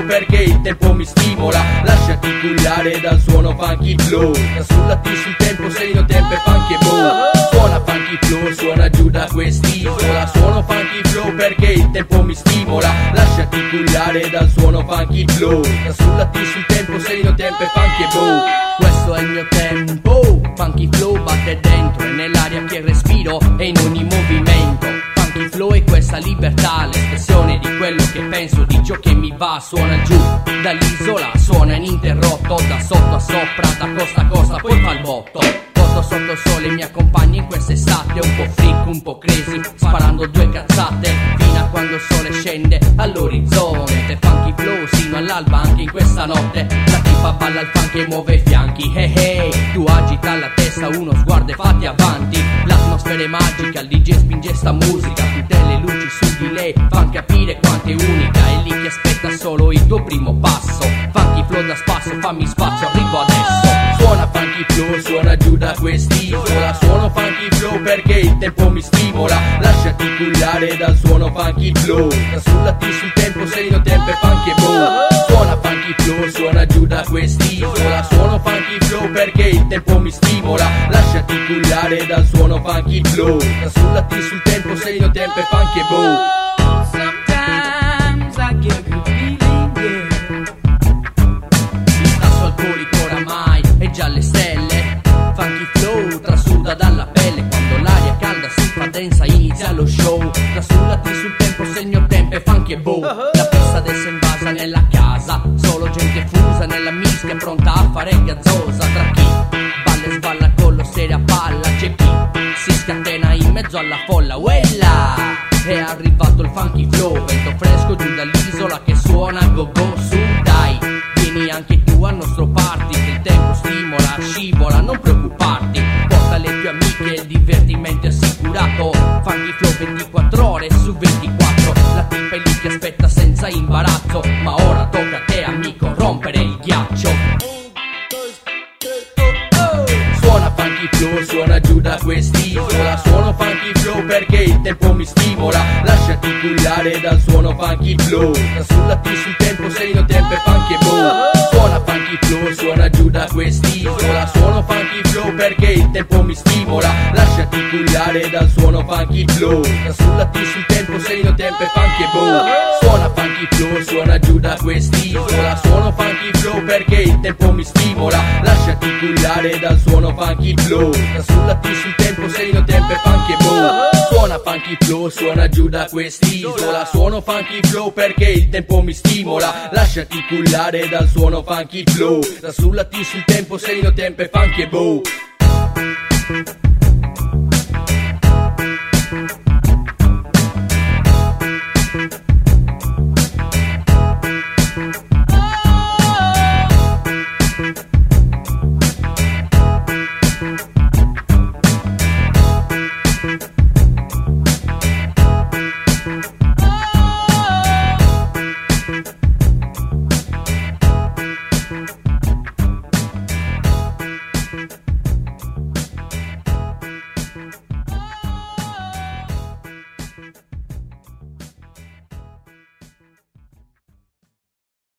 perché il tempo mi stimola. Lasciati cullare dal suono funky flow. Rasullati sul tempo, segno tempo e funky e boom. Suona funky flow, suona giù da quest'isola. Suono funky flow perché il tempo mi stimola. Lasciati cullare dal suono funky flow. Rasullati sul tempo, segno tempo e funky e boom. Questo è il mio tempo, funky flow batte dentro, è nell'aria che respiro e in ogni movimento. Funky flow è questa libertà, l'espressione di quello che penso, di ciò che mi va. Suona giù dall'isola, suona ininterrotto, da sotto a sopra, da costa a costa, poi fa il botto. Sotto il sole mi accompagni in quest'estate, un po' freak, un po' crazy, sparando due cazzate fino a quando il sole scende all'orizzonte. Funky flow sino all'alba anche in questa notte. La tipa balla il funk e muove i fianchi, hey hey. Tu agita la testa, uno sguardo e fatti avanti. L'atmosfera è magica, il DJ spinge sta musica. Tutte le luci su di lei fan capire quanto è unica. È lì che aspetta solo il tuo primo passo. Funky flow da spasso, fammi spazio, arrivo adesso. Suona funky flow, suona giù da quest'isola. Suono funky flow perché il tempo mi stimola. Lasciati cullare dal suono funky flow. Rasullati sul tempo, segno tempo e funky e boom. Suona funky flow, suona giù da quest'isola. Suono funky flow perché il tempo mi stimola. Lasciati cullare dal suono funky flow. Rasullati sul tempo, segno tempo e funky e boom. Sometimes I get a good feeling, yeah. Il tasso alcolico oramai è già alle stelle. Funky flow trasuda dalla pelle. Quando l'aria calda si fa densa inizia lo show. Trasullati sul tempo, segno tempo e funky e bow. La pista adesso invasa nella casa, solo gente fusa nella mischia pronta a fare gazzosa. Tra chi balla e sballa con lo stereo a palla, c'è chi si scatena in mezzo alla folla. Uella! È arrivato il funky flow, vento fresco giù dall'isola che suona go go su dai. Vieni anche tu al nostro party, che il tempo stimola, scivola, non preoccuparti. Porta le tue amiche, il divertimento è assicurato. Funky flow 24 ore su 24. La tipa è lì che aspetta senza imbarazzo. Ma ora tocca a te amico rompere il ghiaccio. Suona funky flow, suona giù da quest'isola. Suono funky flow perché il tempo mi stimola. Lasciati cullare dal suono funky flow. Rasullati sul tempo, segno tempo e funky e boom. Suona funky flow, suona giù da quest'isola. Suono funky flow perché il tempo mi stimola. Lasciati cullare dal suono funky flow. Rasullati sul tempo, segno tempo e funky e boom. Suona funky flow, suona giù da quest'isola. Suono funky flow perché il tempo mi stimola. Lasciati cullare dal suono funky flow. Rasullati sul tempo, segno tempo e funky e boom. Suona funky flow, suona giù da quest'isola. Suono funky flow perché il tempo mi stimola. Lasciati cullare dal suono funky flow. Rasullati sul tempo, segno tempo e funky e boom.